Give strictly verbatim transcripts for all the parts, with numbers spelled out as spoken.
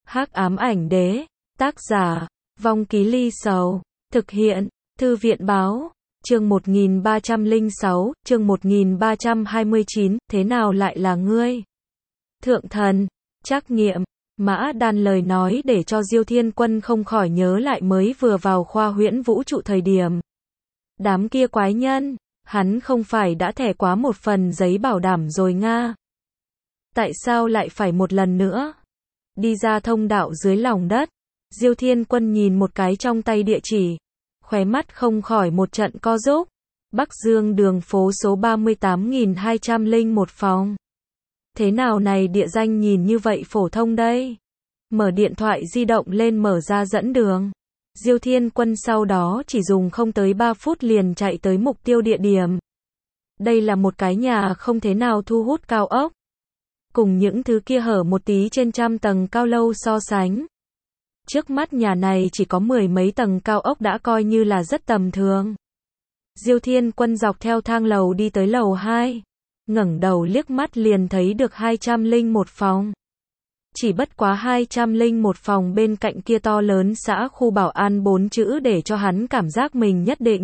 Hắc ám ảnh đế, tác giả, Vong Ký Ly Sầu, thực hiện, Thư viện báo, chương một nghìn ba trăm lẻ sáu, chương một nghìn ba trăm hai mươi chín, thế nào lại là ngươi? Thượng thần, trắc nghiệm, Mã Đan lời nói để cho Diêu Thiên Quân không khỏi nhớ lại mới vừa vào khoa huyễn vũ trụ thời điểm. Đám kia quái nhân, hắn không phải đã thẻ quá một phần giấy bảo đảm rồi nga? Tại sao lại phải một lần nữa? Đi ra thông đạo dưới lòng đất, Diêu Thiên Quân nhìn một cái trong tay địa chỉ, khóe mắt không khỏi một trận co rúm. Bắc Dương đường phố số ba mươi tám nghìn hai trăm lẻ một phòng. Thế nào này địa danh nhìn như vậy phổ thông đây? Mở điện thoại di động lên mở ra dẫn đường. Diêu Thiên Quân sau đó chỉ dùng không tới ba phút liền chạy tới mục tiêu địa điểm. Đây là một cái nhà không thế nào thu hút cao ốc. Cùng những thứ kia hở một tí trên trăm tầng cao lâu so sánh. Trước mắt nhà này chỉ có mười mấy tầng cao ốc đã coi như là rất tầm thường. Diêu Thiên Quân dọc theo thang lầu đi tới lầu hai. Ngẩng đầu liếc mắt liền thấy được hai trăm lẻ một phòng. Chỉ bất quá hai trăm lẻ một phòng bên cạnh kia to lớn xã khu bảo an bốn chữ để cho hắn cảm giác mình nhất định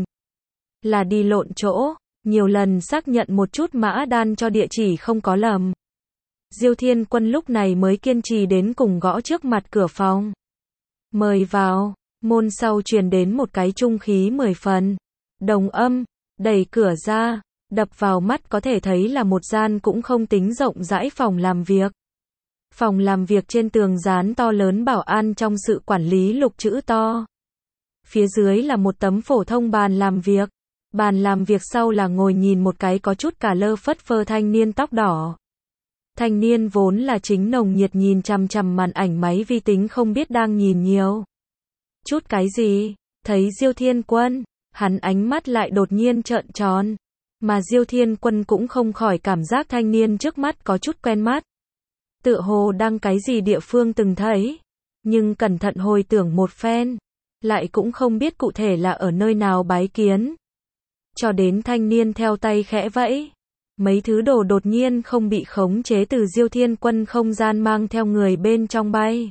là đi lộn chỗ. Nhiều lần xác nhận một chút Mã Đan cho địa chỉ không có lầm. Diêu Thiên Quân lúc này mới kiên trì đến cùng gõ trước mặt cửa phòng. Mời vào, môn sau truyền đến một cái trung khí mười phần. Đồng âm, đẩy cửa ra, đập vào mắt có thể thấy là một gian cũng không tính rộng rãi phòng làm việc. Phòng làm việc trên tường dán to lớn bảo an trong sự quản lý lục chữ to. Phía dưới là một tấm phổ thông bàn làm việc. Bàn làm việc sau là ngồi nhìn một cái có chút cả lơ phất phơ thanh niên tóc đỏ. Thanh niên vốn là chính nồng nhiệt nhìn chằm chằm màn ảnh máy vi tính không biết đang nhìn nhiều chút cái gì. Thấy Diêu Thiên Quân, hắn ánh mắt lại đột nhiên trợn tròn. Mà Diêu Thiên Quân cũng không khỏi cảm giác thanh niên trước mắt có chút quen mắt. Tựa hồ đang cái gì địa phương từng thấy. Nhưng cẩn thận hồi tưởng một phen, lại cũng không biết cụ thể là ở nơi nào bái kiến. Cho đến thanh niên theo tay khẽ vẫy. Mấy thứ đồ đột nhiên không bị khống chế từ Diêu Thiên Quân không gian mang theo người bên trong bay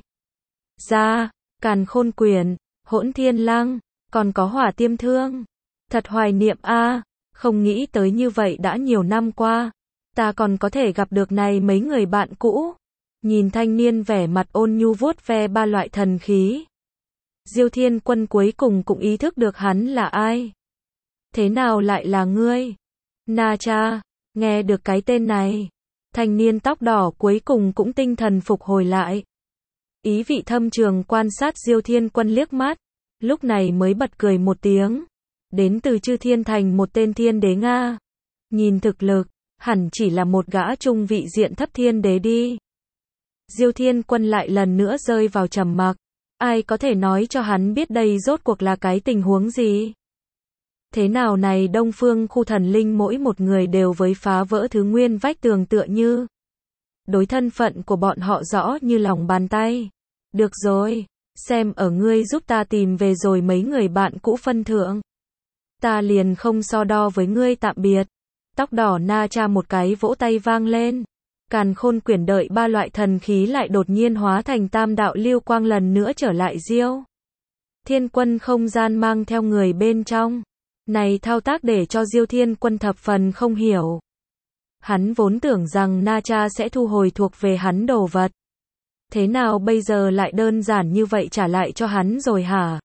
ra. Càn Khôn Quyển, Hỗn Thiên Lăng, còn có Hỏa Tiêm Thương. Thật hoài niệm a, không nghĩ tới như vậy đã nhiều năm qua, ta còn có thể gặp được này mấy người bạn cũ. Nhìn thanh niên vẻ mặt ôn nhu vuốt ve ba loại thần khí. Diêu Thiên Quân cuối cùng cũng ý thức được hắn là ai. Thế nào lại là ngươi? Na Cha, nghe được cái tên này. Thanh niên tóc đỏ cuối cùng cũng tinh thần phục hồi lại. Ý vị thâm trường quan sát Diêu Thiên Quân liếc mắt. Lúc này mới bật cười một tiếng. Đến từ Chư Thiên Thành một tên thiên đế Nga. Nhìn thực lực, hẳn chỉ là một gã trung vị diện thấp thiên đế đi. Diêu Thiên Quân lại lần nữa rơi vào trầm mặc. Ai có thể nói cho hắn biết đây rốt cuộc là cái tình huống gì? Thế nào này Đông Phương khu thần linh mỗi một người đều với phá vỡ thứ nguyên vách tường tựa như. Đối thân phận của bọn họ rõ như lòng bàn tay. Được rồi, xem ở ngươi giúp ta tìm về rồi mấy người bạn cũ phân thượng. Ta liền không so đo với ngươi tạm biệt. Tóc đỏ Na Cha một cái vỗ tay vang lên. Càn Khôn Quyển đợi ba loại thần khí lại đột nhiên hóa thành tam đạo lưu quang lần nữa trở lại Diêu Thiên Quân không gian mang theo người bên trong. Này thao tác để cho Diêu Thiên Quân thập phần không hiểu. Hắn vốn tưởng rằng Na Cha sẽ thu hồi thuộc về hắn đồ vật. Thế nào bây giờ lại đơn giản như vậy trả lại cho hắn rồi hả?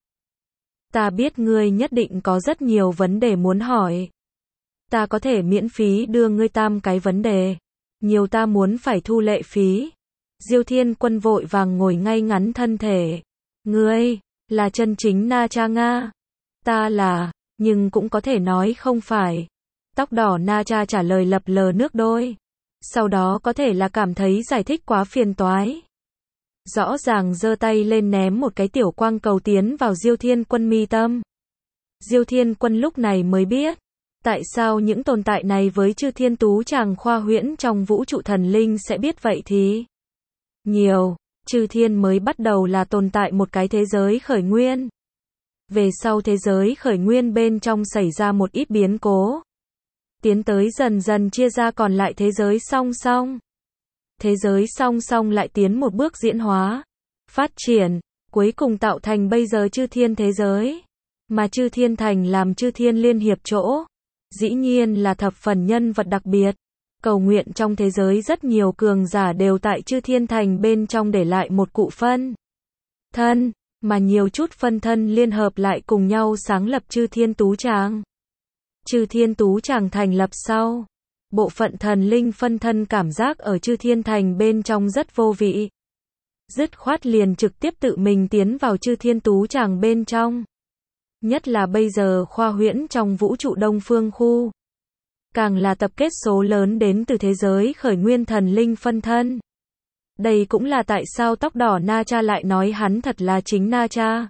Ta biết ngươi nhất định có rất nhiều vấn đề muốn hỏi. Ta có thể miễn phí đưa ngươi tam cái vấn đề. Nhiều ta muốn phải thu lệ phí. Diêu Thiên Quân vội vàng ngồi ngay ngắn thân thể. Ngươi, là chân chính Na Cha Nga. Ta là, nhưng cũng có thể nói không phải. Tóc đỏ Na Cha trả lời lập lờ nước đôi. Sau đó có thể là cảm thấy giải thích quá phiền toái. Rõ ràng giơ tay lên ném một cái tiểu quang cầu tiến vào Diêu Thiên Quân mi tâm. Diêu Thiên Quân lúc này mới biết. Tại sao những tồn tại này với Chư Thiên Tú Tràng khoa huyễn trong vũ trụ thần linh sẽ biết vậy thì? Nhiều, Chư Thiên mới bắt đầu là tồn tại một cái thế giới khởi nguyên. Về sau thế giới khởi nguyên bên trong xảy ra một ít biến cố. Tiến tới dần dần chia ra còn lại thế giới song song. Thế giới song song lại tiến một bước diễn hóa. phát triển, cuối cùng tạo thành bây giờ chư thiên thế giới. Mà chư thiên thành làm chư thiên liên hiệp chỗ, dĩ nhiên là thập phần nhân vật đặc biệt. Cầu nguyện trong thế giới rất nhiều cường giả đều tại chư thiên thành bên trong để lại một cụ phân thân, mà nhiều chút phân thân liên hợp lại cùng nhau sáng lập chư thiên tú tràng. Chư thiên tú tràng thành lập sau, bộ phận thần linh phân thân cảm giác ở chư thiên thành bên trong rất vô vị. Dứt khoát liền trực tiếp tự mình tiến vào chư thiên tú tràng bên trong. Nhất là bây giờ khoa huyễn trong vũ trụ Đông Phương khu, càng là tập kết số lớn đến từ thế giới khởi nguyên thần linh phân thân. Đây cũng là tại sao tóc đỏ Na Cha lại nói hắn thật là chính Na Cha.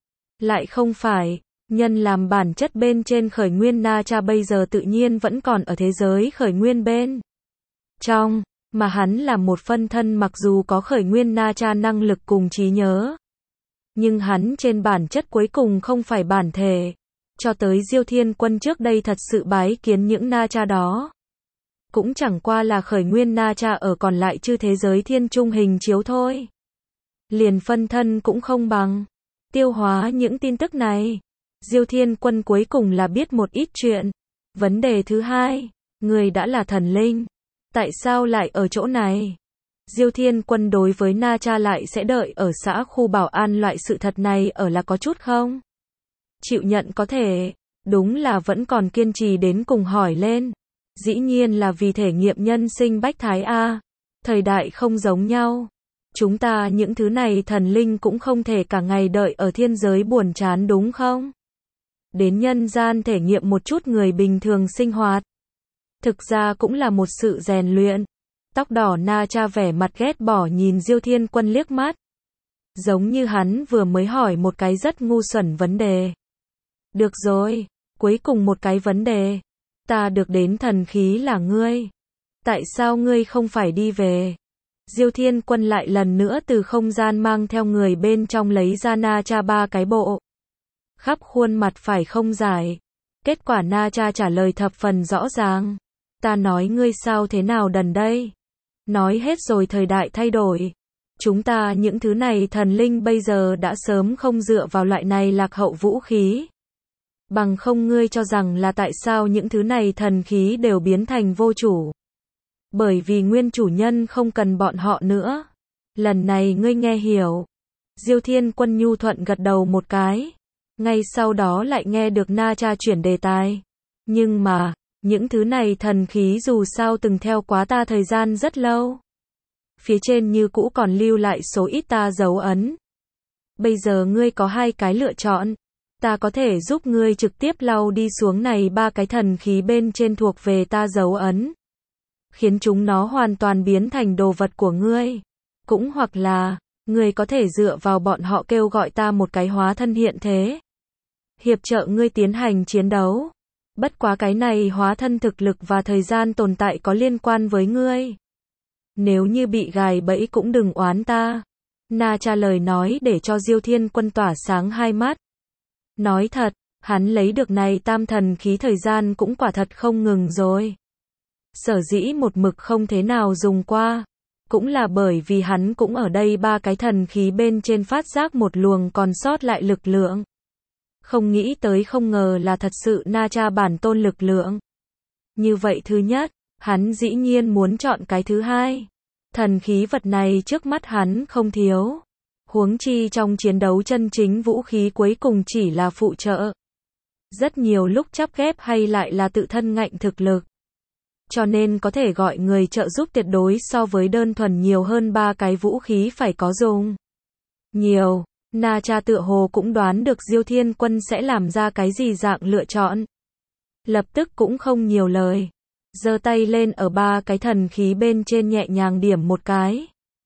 Lại không phải, nhân làm bản chất bên trên khởi nguyên Na Cha bây giờ tự nhiên vẫn còn ở thế giới khởi nguyên bên trong, mà hắn là một phân thân mặc dù có khởi nguyên Na Cha năng lực cùng trí nhớ. Nhưng hắn trên bản chất cuối cùng không phải bản thể. Cho tới Diêu Thiên Quân trước đây thật sự bái kiến những Na Cha đó, cũng chẳng qua là khởi nguyên Na Cha ở còn lại chư thế giới thiên trung hình chiếu thôi. Liền phân thân cũng không bằng. Tiêu hóa những tin tức này, Diêu Thiên Quân cuối cùng là biết một ít chuyện. Vấn đề thứ hai, người đã là thần linh, tại sao lại ở chỗ này? Diêu Thiên Quân đối với Na Cha lại sẽ đợi ở xã khu bảo an loại sự thật này ở là có chút không chịu nhận có thể, đúng là vẫn còn kiên trì đến cùng hỏi lên. Dĩ nhiên là vì thể nghiệm nhân sinh bách thái a. Thời đại không giống nhau. Chúng ta những thứ này thần linh cũng không thể cả ngày đợi ở thiên giới buồn chán đúng không? Đến nhân gian thể nghiệm một chút người bình thường sinh hoạt. Thực ra cũng là một sự rèn luyện. Tóc đỏ Na Cha vẻ mặt ghét bỏ nhìn Diêu Thiên Quân liếc mắt. Giống như hắn vừa mới hỏi một cái rất ngu xuẩn vấn đề. Được rồi, cuối cùng một cái vấn đề. Ta được đến thần khí là ngươi. Tại sao ngươi không phải đi về? Diêu Thiên Quân lại lần nữa từ không gian mang theo người bên trong lấy ra Na Cha ba cái bộ. Khắp khuôn mặt phải không giải. Kết quả Na Cha trả lời thập phần rõ ràng. Ta nói ngươi sao thế nào đần đây? Nói hết rồi thời đại thay đổi. Chúng ta những thứ này thần linh bây giờ đã sớm không dựa vào loại này lạc hậu vũ khí. Bằng không ngươi cho rằng là tại sao những thứ này thần khí đều biến thành vô chủ. Bởi vì nguyên chủ nhân không cần bọn họ nữa. Lần này ngươi nghe hiểu. Diêu Thiên Quân nhu thuận gật đầu một cái. Ngay sau đó lại nghe được Na Cha chuyển đề tài. Nhưng mà, những thứ này thần khí dù sao từng theo quá ta thời gian rất lâu. Phía trên như cũ còn lưu lại số ít ta dấu ấn. Bây giờ ngươi có hai cái lựa chọn. Ta có thể giúp ngươi trực tiếp lau đi xuống này ba cái thần khí bên trên thuộc về ta dấu ấn. Khiến chúng nó hoàn toàn biến thành đồ vật của ngươi. Cũng hoặc là, ngươi có thể dựa vào bọn họ kêu gọi ta một cái hóa thân hiện thế. Hiệp trợ ngươi tiến hành chiến đấu. Bất quá cái này hóa thân thực lực và thời gian tồn tại có liên quan với ngươi. Nếu như bị gài bẫy cũng đừng oán ta. Na Cha lời nói để cho Diêu Thiên Quân tỏa sáng hai mắt. Nói thật, hắn lấy được này tam thần khí thời gian cũng quả thật không ngừng rồi. Sở dĩ một mực không thế nào dùng qua. Cũng là bởi vì hắn cũng ở đây ba cái thần khí bên trên phát giác một luồng còn sót lại lực lượng. Không nghĩ tới không ngờ là thật sự Na Cha bản tôn lực lượng. Như vậy thứ nhất, hắn dĩ nhiên muốn chọn cái thứ hai. Thần khí vật này trước mắt hắn không thiếu. Huống chi trong chiến đấu chân chính vũ khí cuối cùng chỉ là phụ trợ. Rất nhiều lúc chắp ghép hay lại là tự thân ngạnh thực lực. Cho nên có thể gọi người trợ giúp tuyệt đối so với đơn thuần nhiều hơn ba cái vũ khí phải có dùng. Nhiều, Na Cha tựa hồ cũng đoán được Diêu Thiên Quân sẽ làm ra cái gì dạng lựa chọn. Lập tức cũng không nhiều lời. Giơ tay lên ở ba cái thần khí bên trên nhẹ nhàng điểm một cái.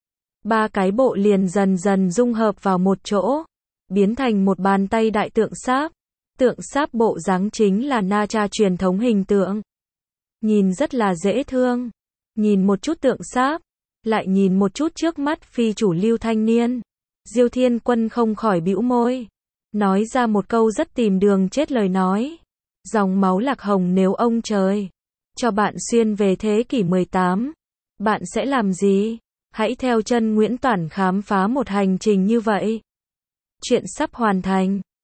Ba cái bộ liền dần dần dung hợp vào một chỗ. Biến thành một bàn tay đại tượng sáp. Tượng sáp bộ dáng chính là Na Cha truyền thống hình tượng. Nhìn rất là dễ thương. Nhìn một chút tượng sáp. Lại nhìn một chút trước mắt phi chủ lưu thanh niên. Diêu Thiên Quân không khỏi bĩu môi. Nói ra một câu rất tìm đường chết lời nói. Dòng máu lạc hồng nếu ông trời cho bạn xuyên về thế kỷ mười tám. Bạn sẽ làm gì? Hãy theo chân Nguyễn Toản khám phá một hành trình như vậy. Chuyện sắp hoàn thành.